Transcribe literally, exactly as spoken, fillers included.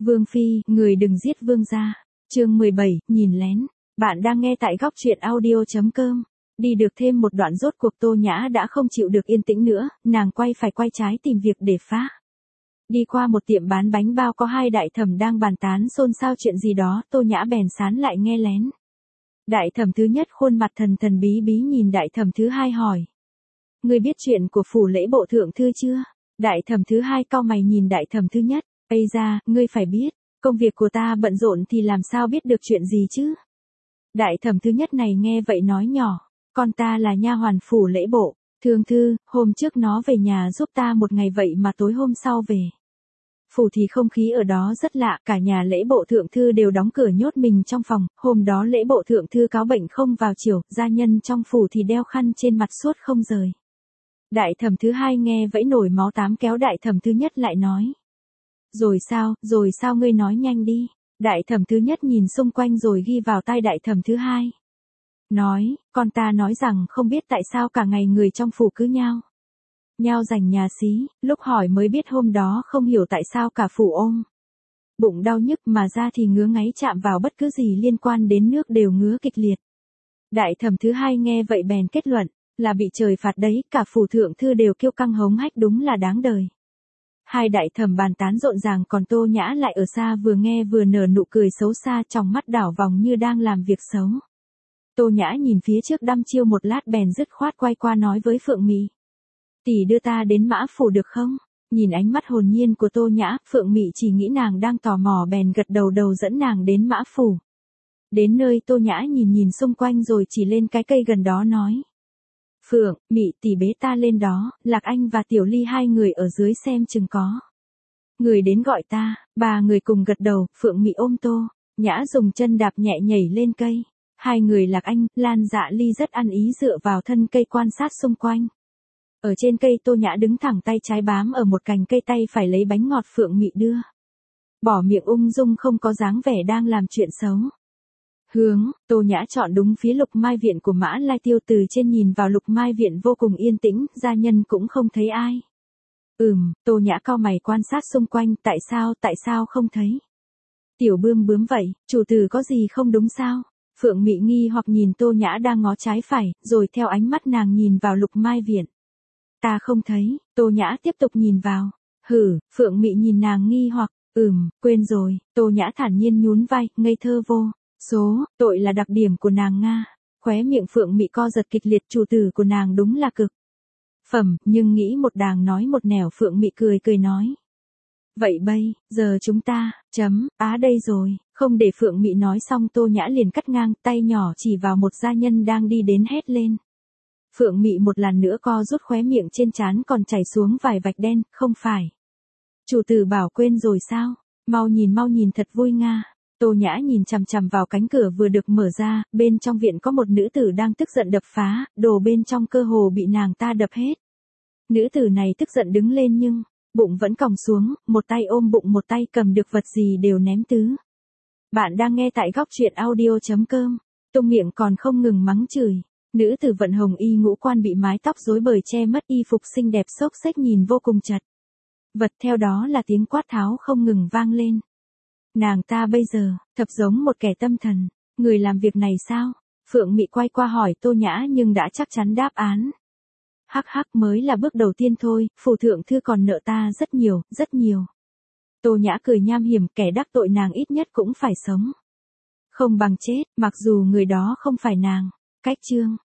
Vương phi, người đừng giết vương gia. Chương mười bảy, nhìn lén. Bạn đang nghe tại góc truyện audio chấm com. Đi được thêm một đoạn rốt cuộc Tô Nhã đã không chịu được yên tĩnh nữa, nàng quay phải quay trái tìm việc để phá. Đi qua một tiệm bán bánh bao có hai đại thẩm đang bàn tán xôn xao chuyện gì đó, Tô Nhã bèn sán lại nghe lén. Đại thẩm thứ nhất khuôn mặt thần thần bí bí nhìn đại thẩm thứ hai hỏi. Ngươi biết chuyện của phủ lễ bộ thượng thư chưa? Đại thẩm thứ hai cau mày nhìn đại thẩm thứ nhất. Ây ra, ngươi phải biết, công việc của ta bận rộn thì làm sao biết được chuyện gì chứ? Đại thẩm thứ nhất này nghe vậy nói nhỏ, con ta là nha hoàn phủ lễ bộ, thượng thư, hôm trước nó về nhà giúp ta một ngày vậy mà tối hôm sau về. Phủ thì không khí ở đó rất lạ, cả nhà lễ bộ thượng thư đều đóng cửa nhốt mình trong phòng, hôm đó lễ bộ thượng thư cáo bệnh không vào chiều, gia nhân trong phủ thì đeo khăn trên mặt suốt không rời. Đại thẩm thứ hai nghe vẫy nổi máu tám kéo đại thẩm thứ nhất lại nói. Rồi sao, rồi sao ngươi nói nhanh đi. Đại thẩm thứ nhất nhìn xung quanh rồi ghi vào tai đại thẩm thứ hai. Nói, con ta nói rằng không biết tại sao cả ngày người trong phủ cứ nhao. Nhao giành nhà xí, lúc hỏi mới biết hôm đó không hiểu tại sao cả phủ ôm. Bụng đau nhức mà ra thì ngứa ngáy chạm vào bất cứ gì liên quan đến nước đều ngứa kịch liệt. Đại thẩm thứ hai nghe vậy bèn kết luận, là bị trời phạt đấy, cả phủ thượng thư đều kêu căng hống hách đúng là đáng đời. Hai đại thẩm bàn tán rộn ràng còn Tô Nhã lại ở xa vừa nghe vừa nở nụ cười xấu xa trong mắt đảo vòng như đang làm việc xấu. Tô Nhã nhìn phía trước đăm chiêu một lát bèn dứt khoát quay qua nói với Phượng Mị. Tỷ đưa ta đến Mã phủ được không? Nhìn ánh mắt hồn nhiên của Tô Nhã, Phượng Mị chỉ nghĩ nàng đang tò mò bèn gật đầu đầu dẫn nàng đến Mã phủ. Đến nơi Tô Nhã nhìn nhìn xung quanh rồi chỉ lên cái cây gần đó nói. Phượng, Mị tỷ bế ta lên đó, Lạc Anh và Tiểu Ly hai người ở dưới xem chừng có. Người đến gọi ta, ba người cùng gật đầu, Phượng Mị ôm Tô Nhã dùng chân đạp nhẹ nhảy lên cây. Hai người Lạc Anh, Lan Dạ Ly rất ăn ý dựa vào thân cây quan sát xung quanh. Ở trên cây Tô Nhã đứng thẳng tay trái bám ở một cành cây tay phải lấy bánh ngọt Phượng Mị đưa. Bỏ miệng ung dung không có dáng vẻ đang làm chuyện xấu. Hướng, Tô Nhã chọn đúng phía Lục Mai viện của Mã Lai Tiêu, từ trên nhìn vào Lục Mai viện vô cùng yên tĩnh, gia nhân cũng không thấy ai. Ừm, Tô Nhã cau mày quan sát xung quanh, tại sao, tại sao không thấy? Tiểu Bươm bướm vậy, chủ tử có gì không đúng sao? Phượng Mị nghi hoặc nhìn Tô Nhã đang ngó trái phải, rồi theo ánh mắt nàng nhìn vào Lục Mai viện. Ta không thấy, Tô Nhã tiếp tục nhìn vào. Hử, Phượng Mị nhìn nàng nghi hoặc, ừm, quên rồi, Tô Nhã thản nhiên nhún vai, ngây thơ vô. Số, tội là đặc điểm của nàng Nga. Khóe miệng Phượng Mị co giật kịch liệt, chủ tử của nàng đúng là cực phẩm, nhưng nghĩ một đàng nói một nẻo, Phượng Mị cười cười nói. Vậy bây, giờ chúng ta, chấm, á đây rồi, không để Phượng Mị nói xong Tô Nhã liền cắt ngang, tay nhỏ chỉ vào một gia nhân đang đi đến hét lên. Phượng Mị một lần nữa co rút khóe miệng trên trán còn chảy xuống vài vạch đen, không phải. Chủ tử bảo quên rồi sao, mau nhìn mau nhìn thật vui Nga. Tô Nhã nhìn chằm chằm vào cánh cửa vừa được mở ra, bên trong viện có một nữ tử đang tức giận đập phá, đồ bên trong cơ hồ bị nàng ta đập hết. Nữ tử này tức giận đứng lên nhưng, bụng vẫn còng xuống, một tay ôm bụng một tay cầm được vật gì đều ném tứ. Bạn đang nghe tại góc truyện audio chấm com, tung miệng còn không ngừng mắng chửi. Nữ tử vận hồng y ngũ quan bị mái tóc rối bời che mất y phục xinh đẹp xốc xếch nhìn vô cùng chật vật, theo đó là tiếng quát tháo không ngừng vang lên. Nàng ta bây giờ, thật giống một kẻ tâm thần, người làm việc này sao? Phượng Mị quay qua hỏi Tô Nhã nhưng đã chắc chắn đáp án. Hắc hắc, mới là bước đầu tiên thôi, phủ thượng thư còn nợ ta rất nhiều, rất nhiều. Tô Nhã cười nham hiểm, kẻ đắc tội nàng ít nhất cũng phải sống. Không bằng chết, mặc dù người đó không phải nàng. Cách chương.